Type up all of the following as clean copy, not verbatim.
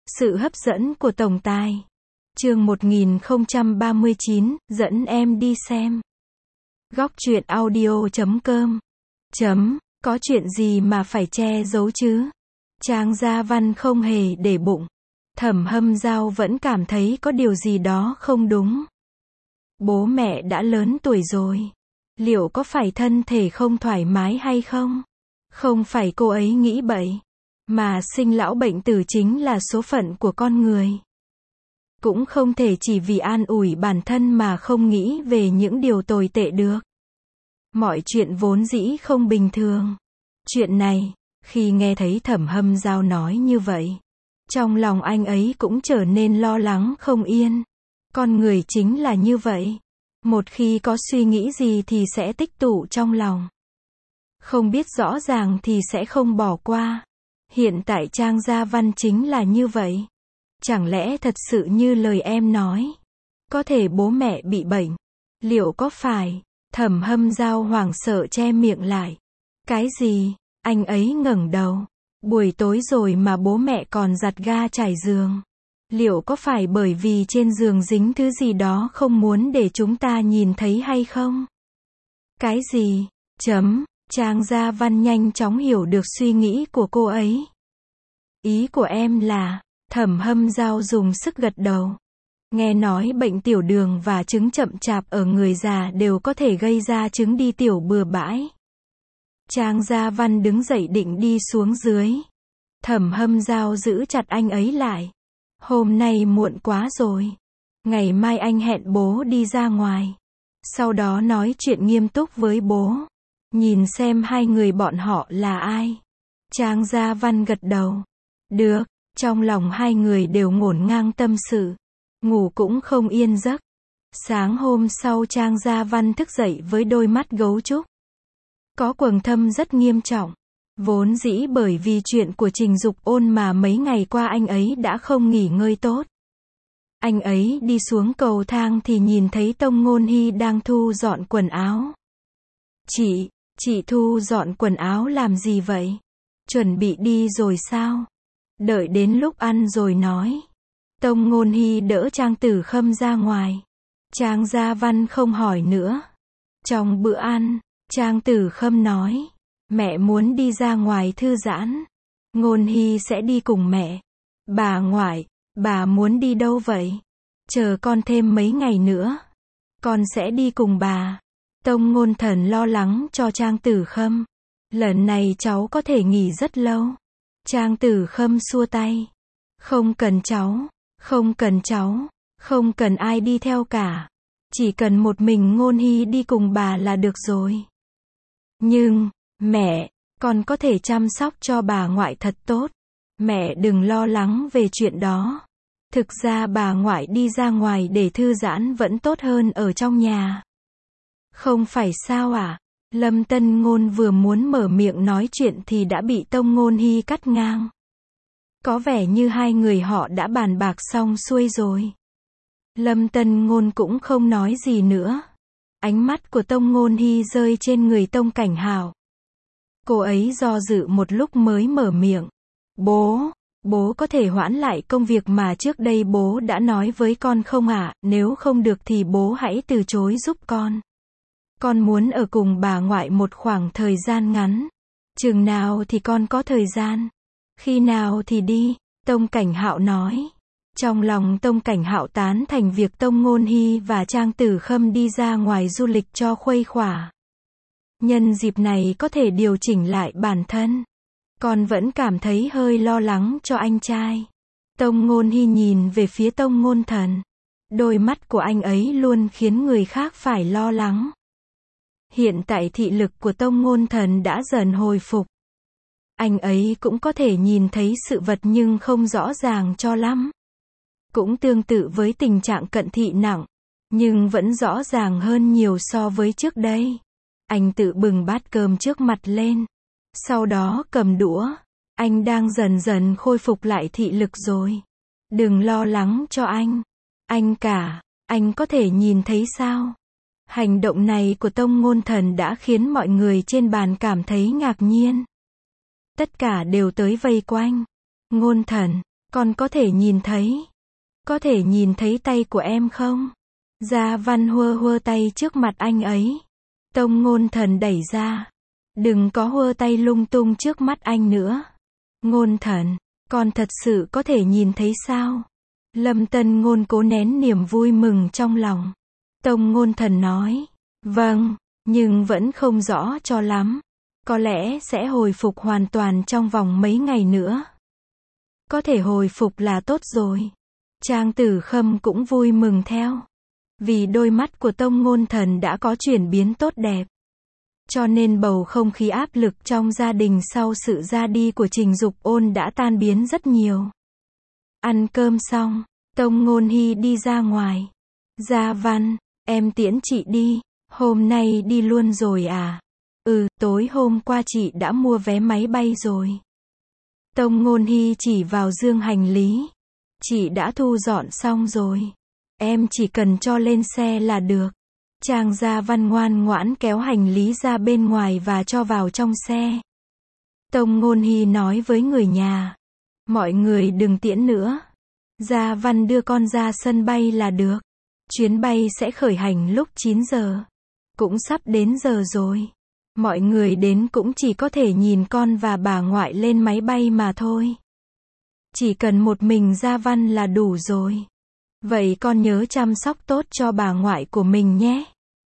Sự hấp dẫn của tổng tài. Chương 1039, dẫn em đi xem. Góc truyện audio.com. Có chuyện gì mà phải che giấu chứ? Trang Gia Văn không hề để bụng. Thẩm Hâm Giao vẫn cảm thấy có điều gì đó không đúng. Bố mẹ đã lớn tuổi rồi. Liệu có phải thân thể không thoải mái hay không? Không phải cô ấy nghĩ bậy. Mà sinh lão bệnh tử chính là số phận của con người. Cũng không thể chỉ vì an ủi bản thân mà không nghĩ về những điều tồi tệ được. Mọi chuyện vốn dĩ không bình thường. Chuyện này, khi nghe thấy Thẩm Hâm Giao nói như vậy, trong lòng anh ấy cũng trở nên lo lắng không yên. Con người chính là như vậy. Một khi có suy nghĩ gì thì sẽ tích tụ trong lòng. Không biết rõ ràng thì sẽ không bỏ qua. Hiện tại Trang Gia Văn chính là như vậy. Chẳng lẽ thật sự như lời em nói? Có thể bố mẹ bị bệnh. Liệu có phải? Thẩm Hâm Giao hoảng sợ che miệng lại. Cái gì? Anh ấy ngẩng đầu. Buổi tối rồi mà bố mẹ còn giặt ga trải giường. Liệu có phải bởi vì trên giường dính thứ gì đó không muốn để chúng ta nhìn thấy hay không? Cái gì? Trang Gia Văn nhanh chóng hiểu được suy nghĩ của cô ấy. Ý của em là, Thẩm Hâm Giao dùng sức gật đầu. Nghe nói bệnh tiểu đường và chứng chậm chạp ở người già đều có thể gây ra chứng đi tiểu bừa bãi. Trang Gia Văn đứng dậy định đi xuống dưới. Thẩm Hâm Giao giữ chặt anh ấy lại. Hôm nay muộn quá rồi. Ngày mai anh hẹn bố đi ra ngoài. Sau đó nói chuyện nghiêm túc với bố. Nhìn xem hai người bọn họ là ai. Trang Gia Văn gật đầu. Được, trong lòng hai người đều ngổn ngang tâm sự. Ngủ cũng không yên giấc. Sáng hôm sau Trang Gia Văn thức dậy với đôi mắt gấu trúc. Có quầng thâm rất nghiêm trọng. Vốn dĩ bởi vì chuyện của Trình Dục Ôn mà mấy ngày qua anh ấy đã không nghỉ ngơi tốt. Anh ấy đi xuống cầu thang thì nhìn thấy Tông Ngôn Hy đang thu dọn quần áo. Chị thu dọn quần áo làm gì vậy? Chuẩn bị đi rồi sao? Đợi đến lúc ăn rồi nói. Tông Ngôn Hy đỡ Trang Tử Khâm ra ngoài. Trang Gia Văn không hỏi nữa. Trong bữa ăn, Trang Tử Khâm nói. Mẹ muốn đi ra ngoài thư giãn. Ngôn Hy sẽ đi cùng mẹ. Bà ngoại, bà muốn đi đâu vậy? Chờ con thêm mấy ngày nữa. Con sẽ đi cùng bà. Tông Ngôn Thần lo lắng cho Trang Tử Khâm. Lần này cháu có thể nghỉ rất lâu. Trang Tử Khâm xua tay. Không cần cháu, không cần cháu, không cần ai đi theo cả. Chỉ cần một mình Ngôn Hy đi cùng bà là được rồi. Nhưng, mẹ, con có thể chăm sóc cho bà ngoại thật tốt. Mẹ đừng lo lắng về chuyện đó. Thực ra bà ngoại đi ra ngoài để thư giãn vẫn tốt hơn ở trong nhà. Không phải sao à? Lâm Tân Ngôn vừa muốn mở miệng nói chuyện thì đã bị Tông Ngôn Hy cắt ngang. Có vẻ như hai người họ đã bàn bạc xong xuôi rồi. Lâm Tân Ngôn cũng không nói gì nữa. Ánh mắt của Tông Ngôn Hy rơi trên người Tông Cảnh Hạo. Cô ấy do dự một lúc mới mở miệng. Bố có thể hoãn lại công việc mà trước đây bố đã nói với con không ạ? Nếu không được thì bố hãy từ chối giúp con. Con muốn ở cùng bà ngoại một khoảng thời gian ngắn. Chừng nào thì con có thời gian. Khi nào thì đi, Tông Cảnh Hạo nói. Trong lòng Tông Cảnh Hạo tán thành việc Tông Ngôn Hy và Trang Tử Khâm đi ra ngoài du lịch cho khuây khỏa. Nhân dịp này có thể điều chỉnh lại bản thân. Con vẫn cảm thấy hơi lo lắng cho anh trai. Tông Ngôn Hy nhìn về phía Tông Ngôn Thần. Đôi mắt của anh ấy luôn khiến người khác phải lo lắng. Hiện tại thị lực của Tông Ngôn Thần đã dần hồi phục. Anh ấy cũng có thể nhìn thấy sự vật nhưng không rõ ràng cho lắm. Cũng tương tự với tình trạng cận thị nặng, nhưng vẫn rõ ràng hơn nhiều so với trước đây. Anh tự bừng bát cơm trước mặt lên. Sau đó cầm đũa. Anh đang dần dần khôi phục lại thị lực rồi. Đừng lo lắng cho anh. Anh có thể nhìn thấy sao? Hành động này của Tông Ngôn Thần đã khiến mọi người trên bàn cảm thấy ngạc nhiên. Tất cả đều tới vây quanh. Ngôn Thần, Con có thể nhìn thấy. Có thể nhìn thấy tay của em không? Gia Văn hơ hơ tay trước mặt anh ấy. Tông Ngôn Thần đẩy ra. Đừng có hơ tay lung tung trước mắt anh nữa. Ngôn Thần, con thật sự có thể nhìn thấy sao? Lâm Tân Ngôn cố nén niềm vui mừng trong lòng. Tông Ngôn Thần nói. Vâng, nhưng vẫn không rõ cho lắm. Có lẽ sẽ hồi phục hoàn toàn trong vòng mấy ngày nữa. Có thể hồi phục là tốt rồi. Trang Tử Khâm cũng vui mừng theo. Vì đôi mắt của Tông Ngôn Thần đã có chuyển biến tốt đẹp. Cho nên bầu không khí áp lực trong gia đình sau sự ra đi của Trình Dục Ôn đã tan biến rất nhiều. Ăn cơm xong, Tông Ngôn Hy đi ra ngoài. Gia Văn, em tiễn chị đi. Hôm nay đi luôn rồi à? Tối hôm qua chị đã mua vé máy bay rồi. Tông Ngôn Hy chỉ vào dương hành lý. Chị đã thu dọn xong rồi. Em chỉ cần cho lên xe là được. Trang Gia Văn ngoan ngoãn kéo hành lý ra bên ngoài và cho vào trong xe. Tông Ngôn Hy nói với người nhà. Mọi người đừng tiễn nữa. Gia Văn đưa con ra sân bay là được. Chuyến bay sẽ khởi hành lúc 9 giờ. Cũng sắp đến giờ rồi. Mọi người đến cũng chỉ có thể nhìn con và bà ngoại lên máy bay mà thôi. Chỉ cần một mình Gia Văn là đủ rồi. Vậy con nhớ chăm sóc tốt cho bà ngoại của mình nhé.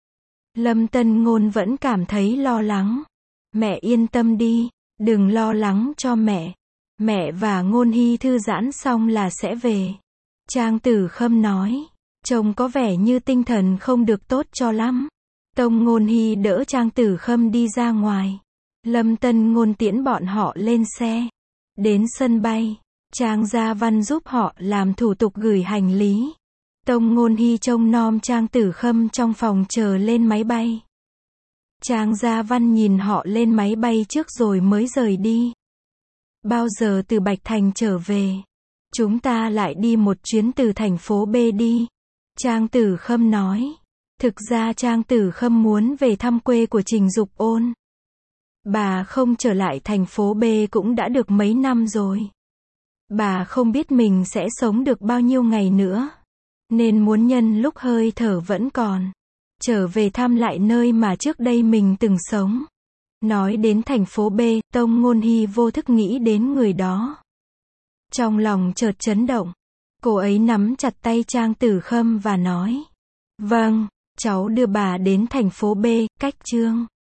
Lâm Tân Ngôn vẫn cảm thấy lo lắng. Mẹ yên tâm đi, đừng lo lắng cho mẹ. Mẹ và Ngôn Hy thư giãn xong là sẽ về. Trang Tử Khâm nói. Trông có vẻ như tinh thần không được tốt cho lắm. Tông Ngôn Hy đỡ Trang Tử Khâm đi ra ngoài. Lâm Tân Ngôn tiễn bọn họ lên xe. Đến sân bay, Trang Gia Văn giúp họ làm thủ tục gửi hành lý. Tông Ngôn Hy trông nom Trang Tử Khâm trong phòng chờ lên máy bay. Trang Gia Văn nhìn họ lên máy bay trước rồi mới rời đi. Bao giờ từ Bạch Thành trở về? Chúng ta lại đi một chuyến từ thành phố B đi. Trang Tử Khâm nói. Thực ra Trang Tử Khâm muốn về thăm quê của Trình Dục Ôn. Bà không trở lại thành phố B cũng đã được mấy năm rồi. Bà không biết mình sẽ sống được bao nhiêu ngày nữa. Nên muốn nhân lúc hơi thở vẫn còn. Trở về thăm lại nơi mà trước đây mình từng sống. Nói đến thành phố B, Tông Ngôn Hy vô thức nghĩ đến người đó. Trong lòng chợt chấn động. Cô ấy nắm chặt tay Trang Tử Khâm và nói. Vâng, cháu đưa bà đến thành phố B, cách Trương